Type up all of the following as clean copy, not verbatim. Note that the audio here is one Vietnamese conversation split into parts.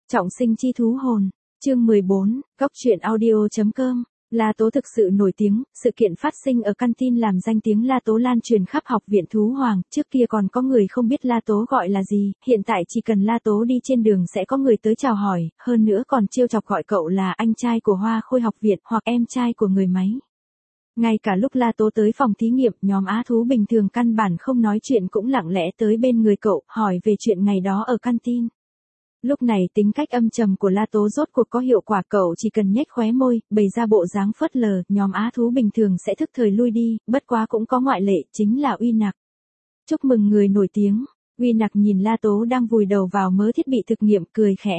Trọng sinh chi thú hồn. Chương 14, Góc truyện audio.com. La Tố thực sự nổi tiếng, sự kiện phát sinh ở canteen làm danh tiếng La Tố lan truyền khắp học viện thú hoàng, trước kia còn có người không biết La Tố gọi là gì, hiện tại chỉ cần La Tố đi trên đường sẽ có người tới chào hỏi, hơn nữa còn trêu chọc gọi cậu là anh trai của Hoa Khôi học viện hoặc em trai của người máy. Ngay cả lúc La Tố tới phòng thí nghiệm, nhóm á thú bình thường căn bản không nói chuyện cũng lặng lẽ tới bên người cậu, hỏi về chuyện ngày đó ở canteen. Lúc này tính cách âm trầm của La Tố rốt cuộc có hiệu quả, cậu chỉ cần nhếch khóe môi, bày ra bộ dáng phớt lờ, nhóm á thú bình thường sẽ thức thời lui đi, bất quá cũng có ngoại lệ, chính là Uy Nặc. Chúc mừng người nổi tiếng. Uy Nặc nhìn La Tố đang vùi đầu vào mớ thiết bị thực nghiệm, cười khẽ.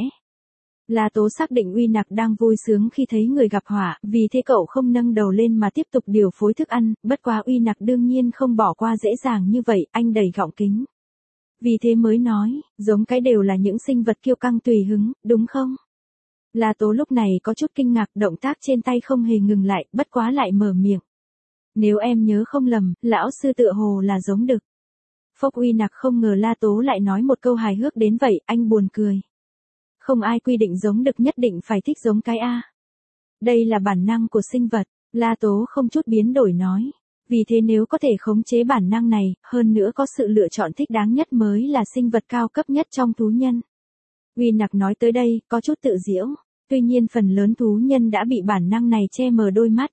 La Tố xác định Uy Nặc đang vui sướng khi thấy người gặp họa, vì thế cậu không nâng đầu lên mà tiếp tục điều phối thức ăn, bất quá Uy Nặc đương nhiên không bỏ qua dễ dàng như vậy, anh đẩy gọng kính. Vì thế mới nói, giống cái đều là những sinh vật kiêu căng tùy hứng, đúng không? La Tố lúc này có chút kinh ngạc, động tác trên tay không hề ngừng lại, bất quá lại mở miệng. Nếu em nhớ không lầm, lão sư tựa hồ là giống đực. Phốc. Uy Nặc không ngờ La Tố lại nói một câu hài hước đến vậy, anh buồn cười. Không ai quy định giống đực nhất định phải thích giống cái A. Đây là bản năng của sinh vật, La Tố không chút biến đổi nói. Vì thế nếu có thể khống chế bản năng này, hơn nữa có sự lựa chọn thích đáng nhất mới là sinh vật cao cấp nhất trong thú nhân. Uy Nặc nói tới đây, có chút tự giễu. Tuy nhiên phần lớn thú nhân đã bị bản năng này che mờ đôi mắt.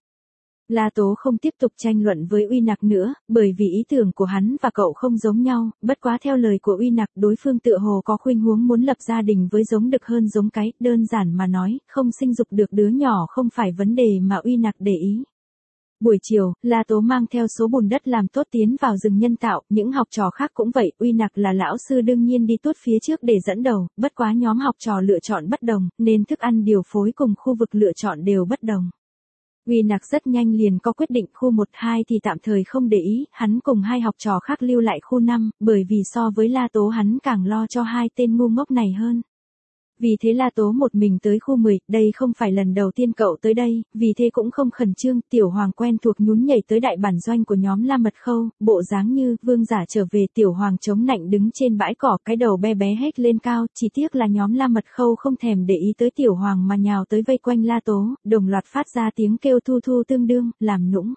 La Tố không tiếp tục tranh luận với Uy Nặc nữa, bởi vì ý tưởng của hắn và cậu không giống nhau, bất quá theo lời của Uy Nặc, đối phương tựa hồ có khuynh hướng muốn lập gia đình với giống đực hơn giống cái, đơn giản mà nói, không sinh dục được đứa nhỏ không phải vấn đề mà Uy Nặc để ý. Buổi chiều, La Tố mang theo số bùn đất làm tốt tiến vào rừng nhân tạo, những học trò khác cũng vậy, Uy Nặc là lão sư đương nhiên đi tốt phía trước để dẫn đầu, bất quá nhóm học trò lựa chọn bất đồng, nên thức ăn điều phối cùng khu vực lựa chọn đều bất đồng. Uy Nặc rất nhanh liền có quyết định, khu 1-2 thì tạm thời không để ý, hắn cùng hai học trò khác lưu lại khu 5, bởi vì so với La Tố hắn càng lo cho hai tên ngu ngốc này hơn. Vì thế La Tố một mình tới khu 10, đây không phải lần đầu tiên cậu tới đây, vì thế cũng không khẩn trương, Tiểu Hoàng quen thuộc nhún nhảy tới đại bản doanh của nhóm La Mật Khâu, bộ dáng như vương giả trở về. Tiểu Hoàng chống nạnh đứng trên bãi cỏ, cái đầu bé bé hết lên cao, chỉ tiếc là nhóm La Mật Khâu không thèm để ý tới Tiểu Hoàng mà nhào tới vây quanh La Tố, đồng loạt phát ra tiếng kêu thu thu tương đương, làm nũng.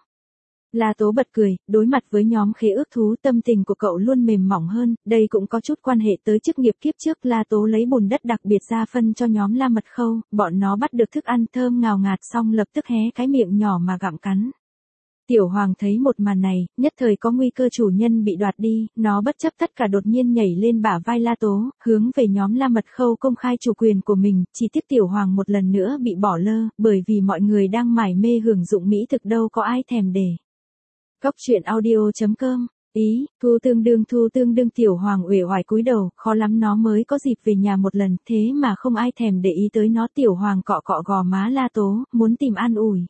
La Tố bật cười, đối mặt với nhóm khế ước thú tâm tình của cậu luôn mềm mỏng hơn, đây cũng có chút quan hệ tới chức nghiệp kiếp trước. La Tố lấy bùn đất đặc biệt ra phân cho nhóm La Mật Khâu, bọn nó bắt được thức ăn thơm ngào ngạt xong lập tức hé cái miệng nhỏ mà gặm cắn. Tiểu Hoàng thấy một màn này, nhất thời có nguy cơ chủ nhân bị đoạt đi, nó bất chấp tất cả đột nhiên nhảy lên bả vai La Tố, hướng về nhóm La Mật Khâu công khai chủ quyền của mình, chỉ tiếc Tiểu Hoàng một lần nữa bị bỏ lơ, bởi vì mọi người đang mải mê hưởng dụng mỹ thực đâu có ai thèm để. Góc truyện audio.com. Ý, thu tương đương. Tiểu Hoàng uể oải cúi đầu, khó lắm nó mới có dịp về nhà một lần, thế mà không ai thèm để ý tới nó. Tiểu Hoàng cọ cọ gò má La Tố, muốn tìm an ủi.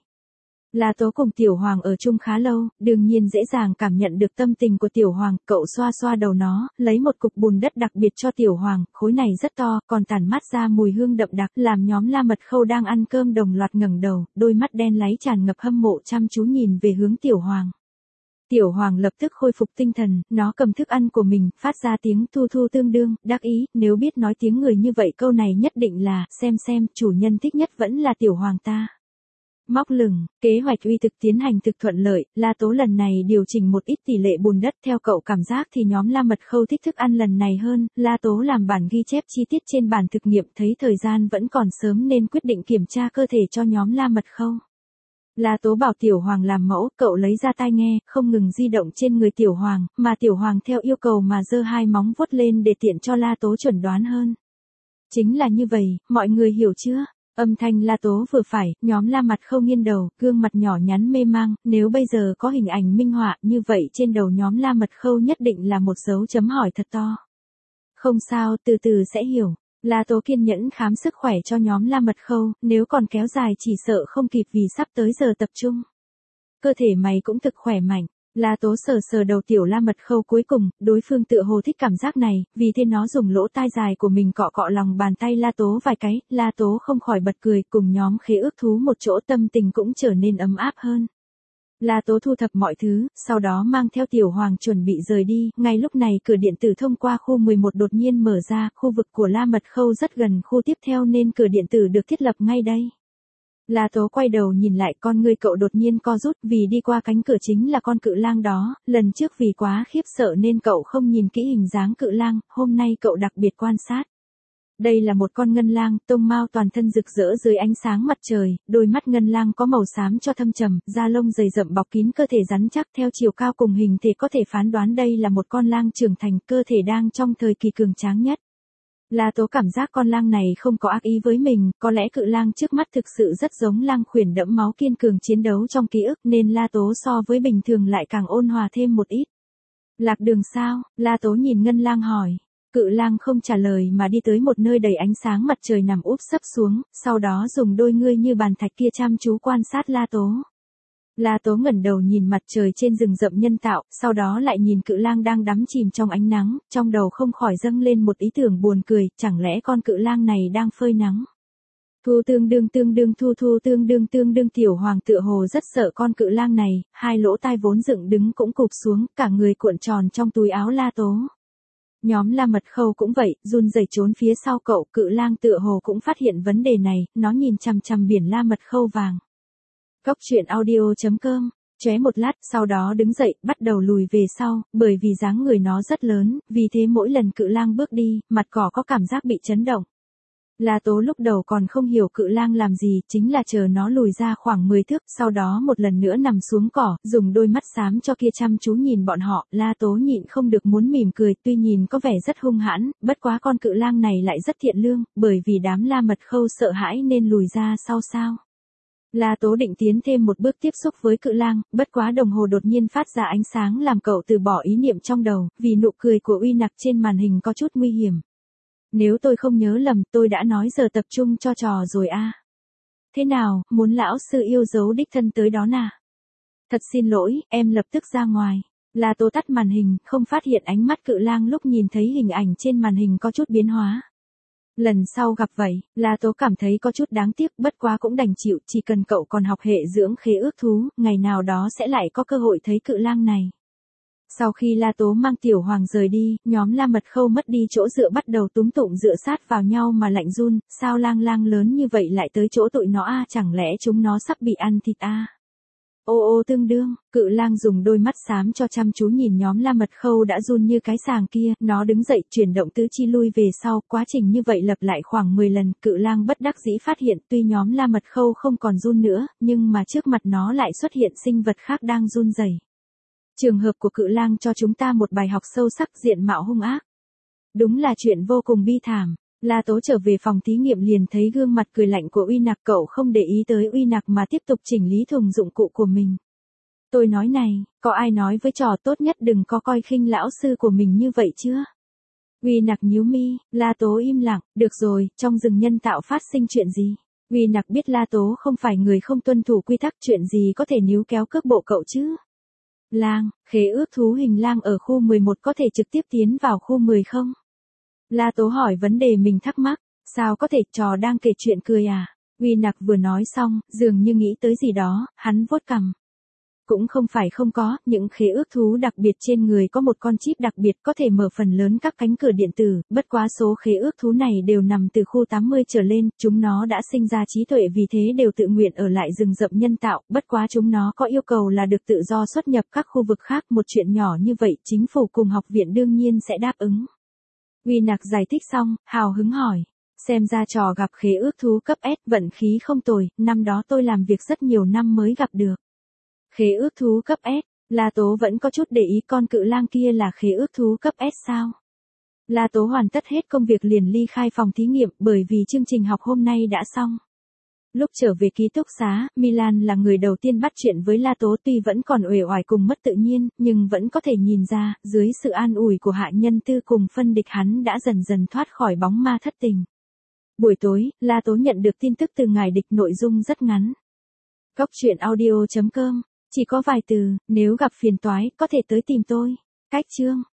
La Tố cùng Tiểu Hoàng ở chung khá lâu, đương nhiên dễ dàng cảm nhận được tâm tình của Tiểu Hoàng, cậu xoa xoa đầu nó, lấy một cục bùn đất đặc biệt cho Tiểu Hoàng, khối này rất to, còn tản mát ra mùi hương đậm đặc, làm nhóm La Mật Khâu đang ăn cơm đồng loạt ngẩng đầu, đôi mắt đen láy tràn ngập hâm mộ chăm chú nhìn về hướng Tiểu Hoàng. Tiểu Hoàng lập tức khôi phục tinh thần, nó cầm thức ăn của mình, phát ra tiếng thu thu tương đương, đắc ý, nếu biết nói tiếng người như vậy câu này nhất định là, xem, chủ nhân thích nhất vẫn là Tiểu Hoàng ta. Móc lửng, kế hoạch uy thực tiến hành thực thuận lợi, La Tố lần này điều chỉnh một ít tỷ lệ bùn đất, theo cậu cảm giác thì nhóm La Mật Khâu thích thức ăn lần này hơn, La Tố làm bản ghi chép chi tiết trên bản thực nghiệm, thấy thời gian vẫn còn sớm nên quyết định kiểm tra cơ thể cho nhóm La Mật Khâu. La Tố bảo Tiểu Hoàng làm mẫu, cậu lấy ra tai nghe, không ngừng di động trên người Tiểu Hoàng, mà Tiểu Hoàng theo yêu cầu mà giơ hai móng vuốt lên để tiện cho La Tố chuẩn đoán hơn. Chính là như vậy, mọi người hiểu chưa? Âm thanh La Tố vừa phải, nhóm La Mật Khâu nghiêng đầu, gương mặt nhỏ nhắn mê mang, nếu bây giờ có hình ảnh minh họa, như vậy trên đầu nhóm La Mật Khâu nhất định là một dấu chấm hỏi thật to. Không sao, từ từ sẽ hiểu. La Tố kiên nhẫn khám sức khỏe cho nhóm La Mật Khâu, nếu còn kéo dài chỉ sợ không kịp vì sắp tới giờ tập trung. Cơ thể mày cũng thực khỏe mạnh. La Tố sờ đầu Tiểu La Mật Khâu, cuối cùng, đối phương tựa hồ thích cảm giác này, vì thế nó dùng lỗ tai dài của mình cọ cọ lòng bàn tay La Tố vài cái, La Tố không khỏi bật cười, cùng nhóm khế ước thú một chỗ tâm tình cũng trở nên ấm áp hơn. La Tố thu thập mọi thứ, sau đó mang theo Tiểu Hoàng chuẩn bị rời đi, ngay lúc này cửa điện tử thông qua khu 11 đột nhiên mở ra, khu vực của La Mật Khâu rất gần khu tiếp theo nên cửa điện tử được thiết lập ngay đây. La Tố quay đầu nhìn lại, con ngươi cậu đột nhiên co rút, vì đi qua cánh cửa chính là con cự lang đó, lần trước vì quá khiếp sợ nên cậu không nhìn kỹ hình dáng cự lang, hôm nay cậu đặc biệt quan sát. Đây là một con ngân lang, tông mao toàn thân rực rỡ dưới ánh sáng mặt trời, đôi mắt ngân lang có màu xám cho thâm trầm, da lông dày rậm bọc kín cơ thể rắn chắc, theo chiều cao cùng hình thể có thể phán đoán đây là một con lang trưởng thành, cơ thể đang trong thời kỳ cường tráng nhất. La Tố cảm giác con lang này không có ác ý với mình, có lẽ cự lang trước mắt thực sự rất giống lang khuyển đẫm máu kiên cường chiến đấu trong ký ức nên La Tố so với bình thường lại càng ôn hòa thêm một ít. Lạc đường sao? La Tố nhìn ngân lang hỏi. Cự lang không trả lời mà đi tới một nơi đầy ánh sáng mặt trời nằm úp sấp xuống, sau đó dùng đôi ngươi như bàn thạch kia chăm chú quan sát La Tố. La Tố ngẩng đầu nhìn mặt trời trên rừng rậm nhân tạo, sau đó lại nhìn cự lang đang đắm chìm trong ánh nắng, trong đầu không khỏi dâng lên một ý tưởng buồn cười, chẳng lẽ con cự lang này đang phơi nắng. Thu tương đương thu tương đương Tiểu Hoàng tựa hồ rất sợ con cự lang này, hai lỗ tai vốn dựng đứng cũng cụp xuống, cả người cuộn tròn trong túi áo La Tố. Nhóm La Mật Khâu cũng vậy, run rẩy trốn phía sau cậu, cự lang tựa hồ cũng phát hiện vấn đề này, nó nhìn chằm chằm biển La Mật Khâu vàng. Cóc truyện audio.com, chóe một lát, sau đó đứng dậy, bắt đầu lùi về sau, bởi vì dáng người nó rất lớn, vì thế mỗi lần cự lang bước đi, mặt cỏ có cảm giác bị chấn động. La Tố lúc đầu còn không hiểu cự lang làm gì, chính là chờ nó lùi ra khoảng 10 thước, sau đó một lần nữa nằm xuống cỏ, dùng đôi mắt xám cho kia chăm chú nhìn bọn họ, La Tố nhịn không được muốn mỉm cười, tuy nhìn có vẻ rất hung hãn, bất quá con cự lang này lại rất thiện lương, bởi vì đám La Mật Khâu sợ hãi nên lùi ra sau sao. La Tố định tiến thêm một bước tiếp xúc với cự lang, bất quá đồng hồ đột nhiên phát ra ánh sáng làm cậu từ bỏ ý niệm trong đầu, vì nụ cười của Uy Nặc trên màn hình có chút nguy hiểm. Nếu tôi không nhớ lầm, tôi đã nói giờ tập trung cho trò rồi à. Thế nào, muốn lão sư yêu dấu đích thân tới đó nà? Thật xin lỗi, em lập tức ra ngoài. La Tố tắt màn hình, không phát hiện ánh mắt cự lang lúc nhìn thấy hình ảnh trên màn hình có chút biến hóa. Lần sau gặp vậy, La Tố cảm thấy có chút đáng tiếc, bất quá cũng đành chịu, chỉ cần cậu còn học hệ dưỡng khế ước thú, ngày nào đó sẽ lại có cơ hội thấy cự lang này. Sau khi La Tố mang Tiểu Hoàng rời đi, nhóm La Mật Khâu mất đi chỗ dựa bắt đầu túm tụm dựa sát vào nhau mà lạnh run, sao lang lớn như vậy lại tới chỗ tụi nó à, chẳng lẽ chúng nó sắp bị ăn thịt à? Ô tương đương, cự lang dùng đôi mắt xám cho chăm chú nhìn nhóm La Mật Khâu đã run như cái sàng kia, nó đứng dậy chuyển động tứ chi lui về sau, quá trình như vậy lặp lại khoảng 10 lần, cự lang bất đắc dĩ phát hiện tuy nhóm La Mật Khâu không còn run nữa, nhưng mà trước mặt nó lại xuất hiện sinh vật khác đang run rẩy. Trường hợp của cự lang cho chúng ta một bài học sâu sắc, diện mạo hung ác. Đúng là chuyện vô cùng bi thảm. La Tố trở về phòng thí nghiệm liền thấy gương mặt cười lạnh của Uy Nặc, cậu không để ý tới Uy Nặc mà tiếp tục chỉnh lý thùng dụng cụ của mình. Tôi nói này, có ai nói với trò tốt nhất đừng có coi khinh lão sư của mình như vậy chưa? Uy Nặc nhíu mi, La Tố im lặng, được rồi, trong rừng nhân tạo phát sinh chuyện gì? Uy Nặc biết La Tố không phải người không tuân thủ quy tắc, chuyện gì có thể níu kéo cước bộ cậu chứ? Lang, khế ước thú hình lang ở khu 11 có thể trực tiếp tiến vào khu 10 không? La Tố hỏi vấn đề mình thắc mắc, sao có thể, trò đang kể chuyện cười à? Uy Nặc vừa nói xong, dường như nghĩ tới gì đó, hắn vuốt cằm. Cũng không phải không có, những khế ước thú đặc biệt trên người có một con chip đặc biệt có thể mở phần lớn các cánh cửa điện tử, bất quá số khế ước thú này đều nằm từ khu 80 trở lên, chúng nó đã sinh ra trí tuệ vì thế đều tự nguyện ở lại rừng rậm nhân tạo, bất quá chúng nó có yêu cầu là được tự do xuất nhập các khu vực khác, một chuyện nhỏ như vậy, chính phủ cùng học viện đương nhiên sẽ đáp ứng. Uy Nặc giải thích xong, hào hứng hỏi. Xem ra trò gặp khế ước thú cấp S, vận khí không tồi, năm đó tôi làm việc rất nhiều năm mới gặp được. Khế ước thú cấp S, La Tố vẫn có chút để ý con cự lang kia là khế ước thú cấp S sao? La Tố hoàn tất hết công việc liền ly khai phòng thí nghiệm bởi vì chương trình học hôm nay đã xong. Lúc trở về ký túc xá, Milan là người đầu tiên bắt chuyện với La Tố, tuy vẫn còn uể oải cùng mất tự nhiên, nhưng vẫn có thể nhìn ra, dưới sự an ủi của hạ nhân tư cùng phân địch hắn đã dần dần thoát khỏi bóng ma thất tình. Buổi tối, La Tố nhận được tin tức từ ngài địch, nội dung rất ngắn. Cóc truyện audio.com, chỉ có vài từ, nếu gặp phiền toái, có thể tới tìm tôi. Cách chương.